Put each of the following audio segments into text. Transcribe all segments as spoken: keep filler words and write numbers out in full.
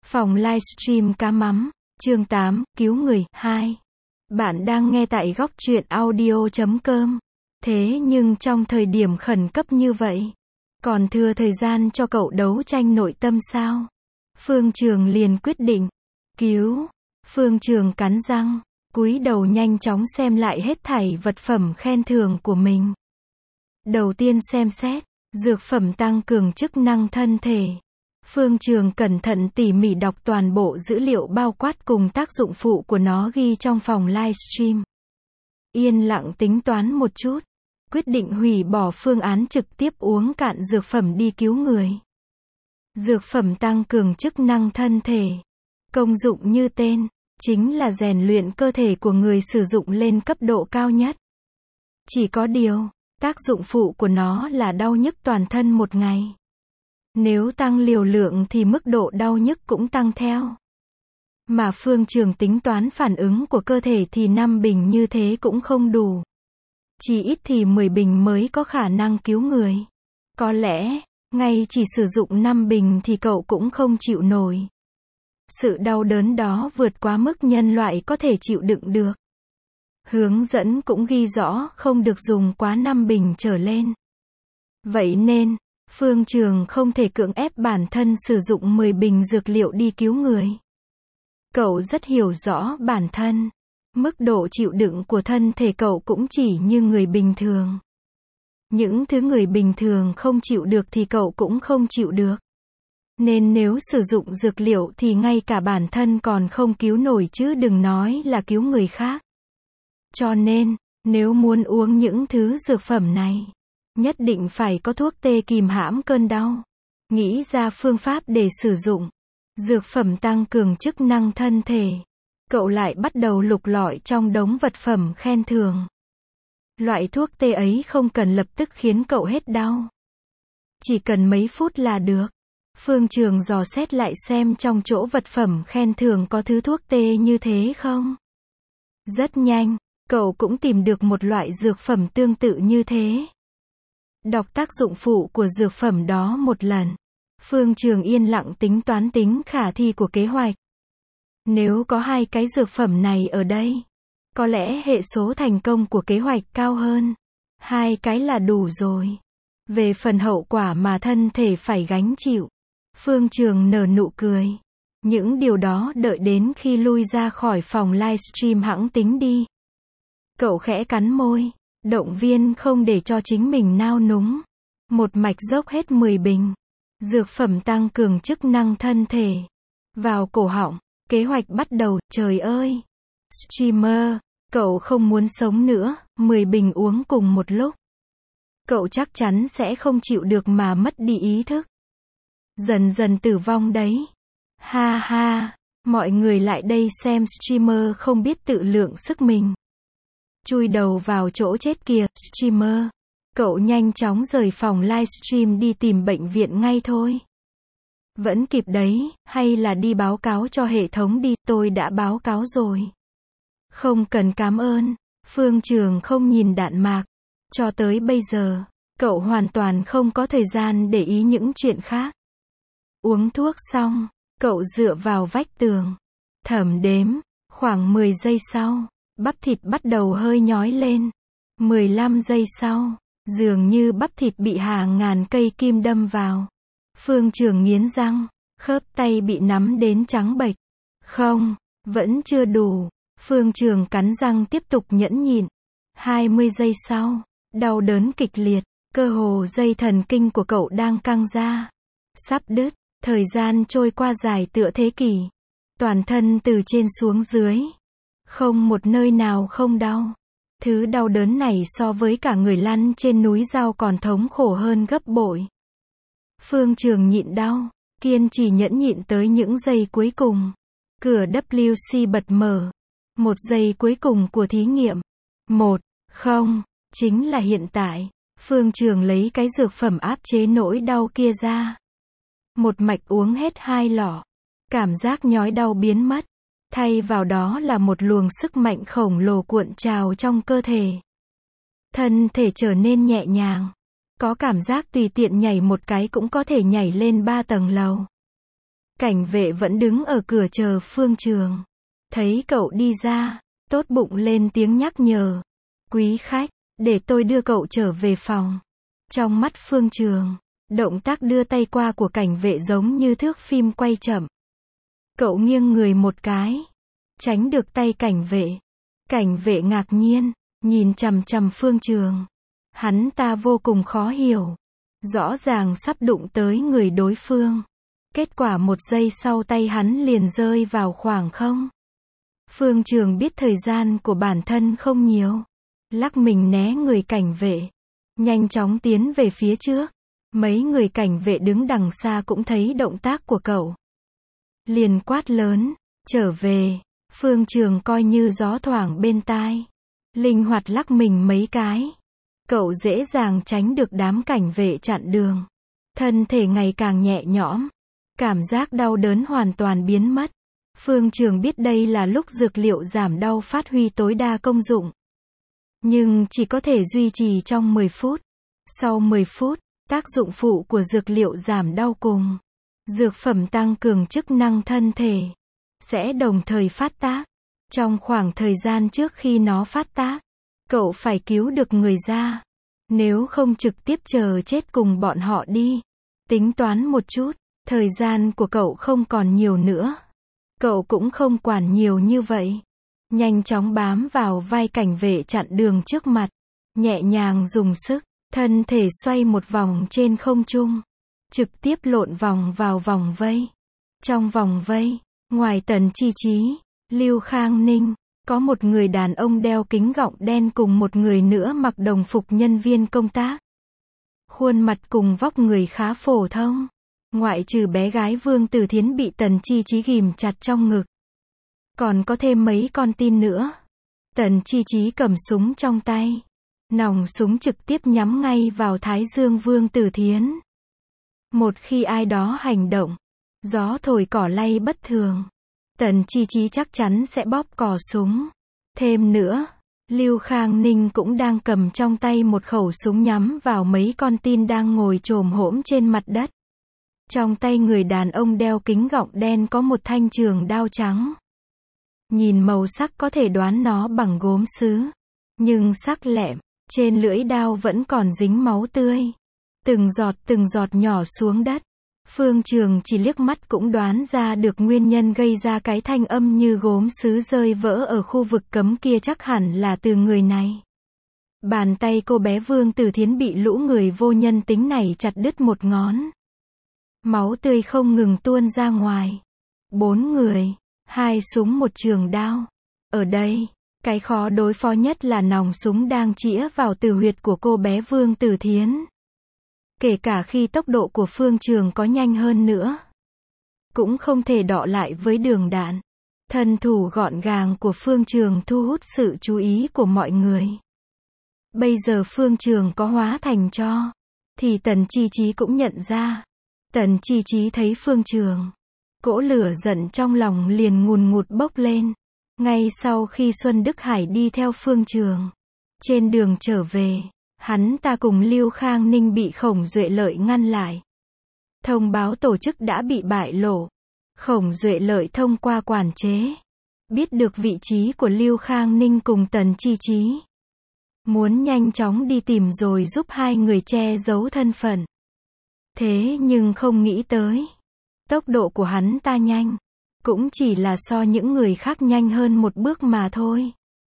Phòng livestream cá mắm, chương tám, cứu người, hai. Bạn đang nghe tại góc truyện audio chấm com. Thế nhưng trong thời điểm khẩn cấp như vậy, còn thừa thời gian cho cậu đấu tranh nội tâm sao? Phương Trường liền quyết định, cứu. Phương Trường cắn răng, cúi đầu nhanh chóng xem lại hết thảy vật phẩm khen thưởng của mình. Đầu tiên xem xét, dược phẩm tăng cường chức năng thân thể. Phương Trường cẩn thận tỉ mỉ đọc toàn bộ dữ liệu bao quát cùng tác dụng phụ của nó ghi trong phòng livestream. Yên lặng tính toán một chút, quyết định hủy bỏ phương án trực tiếp uống cạn dược phẩm đi cứu người. Dược phẩm tăng cường chức năng thân thể. Công dụng như tên, chính là rèn luyện cơ thể của người sử dụng lên cấp độ cao nhất. Chỉ có điều, tác dụng phụ của nó là đau nhức toàn thân một ngày. Nếu tăng liều lượng thì mức độ đau nhức cũng tăng theo. Mà Phương Trường tính toán phản ứng của cơ thể thì năm bình như thế cũng không đủ. Chỉ ít thì mười bình mới có khả năng cứu người. Có lẽ, ngay chỉ sử dụng năm bình thì cậu cũng không chịu nổi. Sự đau đớn đó vượt quá mức nhân loại có thể chịu đựng được. Hướng dẫn cũng ghi rõ không được dùng quá năm bình trở lên. Vậy nên, Phương Trường không thể cưỡng ép bản thân sử dụng mười bình dược liệu đi cứu người. Cậu rất hiểu rõ bản thân. Mức độ chịu đựng của thân thể cậu cũng chỉ như người bình thường. Những thứ người bình thường không chịu được thì cậu cũng không chịu được. Nên nếu sử dụng dược liệu thì ngay cả bản thân còn không cứu nổi chứ đừng nói là cứu người khác. Cho nên, nếu muốn uống những thứ dược phẩm này, nhất định phải có thuốc tê kìm hãm cơn đau. Nghĩ ra phương pháp để sử dụng dược phẩm tăng cường chức năng thân thể. Cậu lại bắt đầu lục lọi trong đống vật phẩm khen thưởng. Loại thuốc tê ấy không cần lập tức khiến cậu hết đau. Chỉ cần mấy phút là được. Phương Trường dò xét lại xem trong chỗ vật phẩm khen thưởng có thứ thuốc tê như thế không. Rất nhanh, cậu cũng tìm được một loại dược phẩm tương tự như thế. Đọc tác dụng phụ của dược phẩm đó một lần. Phương Trường yên lặng tính toán tính khả thi của kế hoạch. Nếu có hai cái dược phẩm này ở đây, có lẽ hệ số thành công của kế hoạch cao hơn. Hai cái là đủ rồi. Về phần hậu quả mà thân thể phải gánh chịu, Phương Trường nở nụ cười. Những điều đó đợi đến khi lui ra khỏi phòng livestream hẵng tính đi. Cậu khẽ cắn môi, động viên không để cho chính mình nao núng. Một mạch dốc hết mười bình. Dược phẩm tăng cường chức năng thân thể. Vào cổ họng, kế hoạch bắt đầu, trời ơi. Streamer, cậu không muốn sống nữa, mười bình uống cùng một lúc. Cậu chắc chắn sẽ không chịu được mà mất đi ý thức. Dần dần tử vong đấy. Ha ha, mọi người lại đây xem streamer không biết tự lượng sức mình. Chui đầu vào chỗ chết kìa, streamer. Cậu nhanh chóng rời phòng livestream đi tìm bệnh viện ngay thôi. Vẫn kịp đấy, hay là đi báo cáo cho hệ thống đi, tôi đã báo cáo rồi. Không cần cảm ơn, Phương Trường không nhìn đạn mạc. Cho tới bây giờ, cậu hoàn toàn không có thời gian để ý những chuyện khác. Uống thuốc xong, cậu dựa vào vách tường. Thẩm đếm, khoảng mười giây sau, bắp thịt bắt đầu hơi nhói lên. mười lăm giây sau, dường như bắp thịt bị hàng ngàn cây kim đâm vào. Phương Trường nghiến răng, khớp tay bị nắm đến trắng bệch. Không, vẫn chưa đủ. Phương Trường cắn răng tiếp tục nhẫn nhịn. hai mươi giây sau, đau đớn kịch liệt, cơ hồ dây thần kinh của cậu đang căng ra. Sắp đứt, thời gian trôi qua dài tựa thế kỷ. Toàn thân từ trên xuống dưới. Không một nơi nào không đau. Thứ đau đớn này so với cả người lăn trên núi dao còn thống khổ hơn gấp bội. Phương Trường nhịn đau, kiên trì nhẫn nhịn tới những giây cuối cùng. Cửa vê kép xê bật mở. Một giây cuối cùng của thí nghiệm. Một, không, chính là hiện tại. Phương Trường lấy cái dược phẩm áp chế nỗi đau kia ra. Một mạch uống hết hai lọ. Cảm giác nhói đau biến mất. Thay vào đó là một luồng sức mạnh khổng lồ cuộn trào trong cơ thể. Thân thể trở nên nhẹ nhàng. Có cảm giác tùy tiện nhảy một cái cũng có thể nhảy lên ba tầng lầu. Cảnh vệ vẫn đứng ở cửa chờ Phương Trường. Thấy cậu đi ra, tốt bụng lên tiếng nhắc nhở. Quý khách, để tôi đưa cậu trở về phòng. Trong mắt Phương Trường, động tác đưa tay qua của cảnh vệ giống như thước phim quay chậm. Cậu nghiêng người một cái, tránh được tay cảnh vệ. Cảnh vệ ngạc nhiên, nhìn chằm chằm Phương Trường. Hắn ta vô cùng khó hiểu. Rõ ràng sắp đụng tới người đối phương. Kết quả một giây sau tay hắn liền rơi vào khoảng không. Phương Trường biết thời gian của bản thân không nhiều. Lắc mình né người cảnh vệ. Nhanh chóng tiến về phía trước. Mấy người cảnh vệ đứng đằng xa cũng thấy động tác của cậu. Liền quát lớn, trở về. Phương Trường coi như gió thoảng bên tai. Linh hoạt lắc mình mấy cái. Cậu dễ dàng tránh được đám cảnh vệ chặn đường. Thân thể ngày càng nhẹ nhõm. Cảm giác đau đớn hoàn toàn biến mất. Phương Trường biết đây là lúc dược liệu giảm đau phát huy tối đa công dụng. Nhưng chỉ có thể duy trì trong mười phút. Sau mười phút, tác dụng phụ của dược liệu giảm đau cùng dược phẩm tăng cường chức năng thân thể sẽ đồng thời phát tác. Trong khoảng thời gian trước khi nó phát tác, cậu phải cứu được người ra. Nếu không trực tiếp chờ chết cùng bọn họ đi. Tính toán một chút, thời gian của cậu không còn nhiều nữa. Cậu cũng không quản nhiều như vậy. Nhanh chóng bám vào vai cảnh vệ chặn đường trước mặt. Nhẹ nhàng dùng sức, thân thể xoay một vòng trên không trung. Trực tiếp lộn vòng vào vòng vây. Trong vòng vây, ngoài Tần Chi Chí, Lưu Khang Ninh, có một người đàn ông đeo kính gọng đen cùng một người nữa mặc đồng phục nhân viên công tác. Khuôn mặt cùng vóc người khá phổ thông. Ngoại trừ bé gái Vương Tử Thiến bị Tần Chi Chí ghìm chặt trong ngực. Còn có thêm mấy con tin nữa. Tần Chi Chí cầm súng trong tay. Nòng súng trực tiếp nhắm ngay vào thái dương Vương Tử Thiến. Một khi ai đó hành động, gió thổi cỏ lay bất thường, Tần Chi Chí chắc chắn sẽ bóp cò súng. Thêm nữa, Lưu Khang Ninh cũng đang cầm trong tay một khẩu súng nhắm vào mấy con tin đang ngồi chồm hổm trên mặt đất. Trong tay người đàn ông đeo kính gọng đen có một thanh trường đao trắng. Nhìn màu sắc có thể đoán nó bằng gốm sứ. Nhưng sắc lẹm, trên lưỡi đao vẫn còn dính máu tươi. Từng giọt từng giọt nhỏ xuống đất. Phương Trường chỉ liếc mắt cũng đoán ra được nguyên nhân gây ra cái thanh âm như gốm sứ rơi vỡ ở khu vực cấm kia chắc hẳn là từ người này. Bàn tay cô bé Vương Tử Thiến bị lũ người vô nhân tính này chặt đứt một ngón. Máu tươi không ngừng tuôn ra ngoài. Bốn người, hai súng một trường đao. Ở đây, cái khó đối phó nhất là nòng súng đang chĩa vào tử huyệt của cô bé Vương Tử Thiến. Kể cả khi tốc độ của Phương Trường có nhanh hơn nữa, cũng không thể đọ lại với đường đạn. Thân thủ gọn gàng của Phương Trường thu hút sự chú ý của mọi người. Bây giờ Phương Trường có hóa thành tro, thì Tần Chi Chí cũng nhận ra. Tần Chi Chí thấy Phương Trường, cỗ lửa giận trong lòng liền ngùn ngụt bốc lên. Ngay sau khi Xuân Đức Hải đi theo Phương Trường, trên đường trở về, hắn ta cùng Lưu Khang Ninh bị Khổng Duệ Lợi ngăn lại. Thông báo tổ chức đã bị bại lộ. Khổng Duệ Lợi thông qua quản chế, biết được vị trí của Lưu Khang Ninh cùng Tần Chi Chí. Muốn nhanh chóng đi tìm rồi giúp hai người che giấu thân phận. Thế nhưng không nghĩ tới, tốc độ của hắn ta nhanh, cũng chỉ là so những người khác nhanh hơn một bước mà thôi.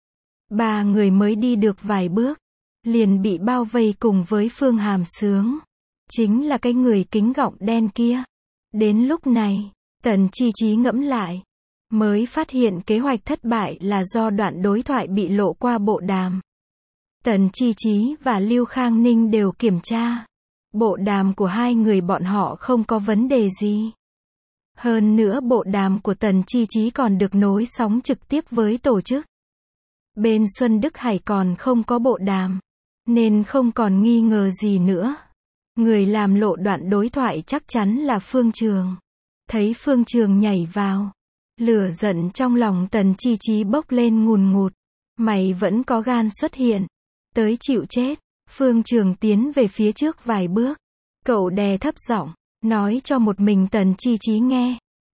Ba người mới đi được vài bước, liền bị bao vây cùng với Phương Hàm Sướng. Chính là cái người kính gọng đen kia. Đến lúc này, Tần Chi Chí ngẫm lại, mới phát hiện kế hoạch thất bại là do đoạn đối thoại bị lộ qua bộ đàm. Tần Chi Chí và Lưu Khang Ninh đều kiểm tra. Bộ đàm của hai người bọn họ không có vấn đề gì. Hơn nữa bộ đàm của Tần Chi Chí còn được nối sóng trực tiếp với tổ chức. Bên Xuân Đức Hải còn không có bộ đàm, nên không còn nghi ngờ gì nữa. Người làm lộ đoạn đối thoại chắc chắn là Phương Trường. Thấy Phương Trường nhảy vào, lửa giận trong lòng Tần Chi Chí bốc lên ngùn ngụt. Mày vẫn có gan xuất hiện, tới chịu chết. Phương Trường tiến về phía trước vài bước. Cậu đè thấp giọng, nói cho một mình Tần Chi Chí nghe.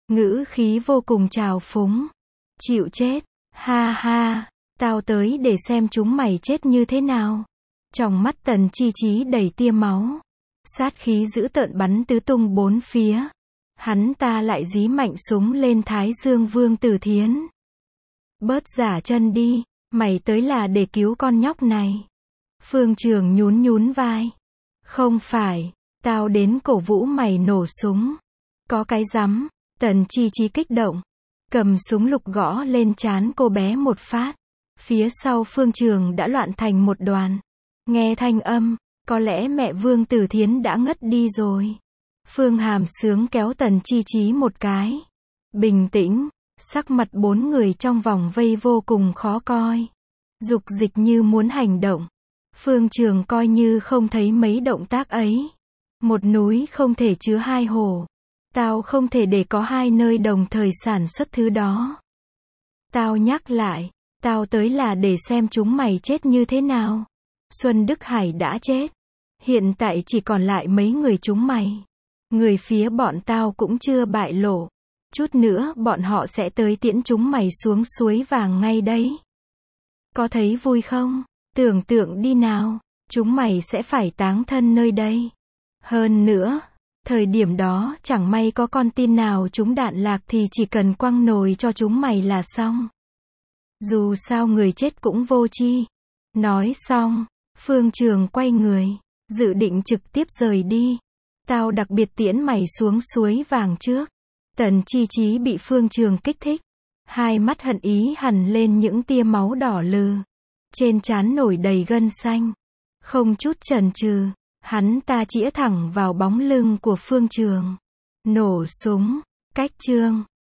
ngữ khí vô cùng trào phúng. Chịu chết, ha ha, tao tới để xem chúng mày chết như thế nào. Trong mắt Tần Chi Chí đầy tia máu. Sát khí dữ tợn bắn tứ tung bốn phía. Hắn ta lại dí mạnh súng lên thái dương Vương Tử Thiến. Bớt giả chân đi, mày tới là để cứu con nhóc này. Phương Trường nhún nhún vai. Không phải, tao đến cổ vũ mày nổ súng. Có cái rắm, Tần Chi Chí kích động. Cầm súng lục gõ lên trán cô bé một phát. Phía sau Phương Trường đã loạn thành một đoàn. Nghe thanh âm, có lẽ mẹ Vương Tử Thiến đã ngất đi rồi. Phương Hàm Sướng kéo Tần Chi Chí một cái. Bình tĩnh, sắc mặt bốn người trong vòng vây vô cùng khó coi. Dục dịch như muốn hành động. Phương Trường coi như không thấy mấy động tác ấy. Một núi không thể chứa hai hồ. Tao không thể để có hai nơi đồng thời sản xuất thứ đó. Tao nhắc lại, tao tới là để xem chúng mày chết như thế nào. Xuân Đức Hải đã chết. Hiện tại chỉ còn lại mấy người chúng mày. Người phía bọn tao cũng chưa bại lộ. Chút nữa bọn họ sẽ tới tiễn chúng mày xuống suối vàng ngay đấy. Có thấy vui không? Tưởng tượng đi nào. Chúng mày sẽ phải táng thân nơi đây. Hơn nữa, thời điểm đó chẳng may có con tin nào chúng đạn lạc thì chỉ cần quăng nồi cho chúng mày là xong. Dù sao người chết cũng vô chi. Nói xong, Phương Trường quay người, dự định trực tiếp rời đi. Tao đặc biệt tiễn mày xuống suối vàng trước. Tần Chi Chí bị Phương Trường kích thích. Hai mắt hận ý hằn lên những tia máu đỏ lừ. Trên trán nổi đầy gân xanh. Không chút chần chừ, hắn ta chĩa thẳng vào bóng lưng của Phương Trường. Nổ súng, cách chương.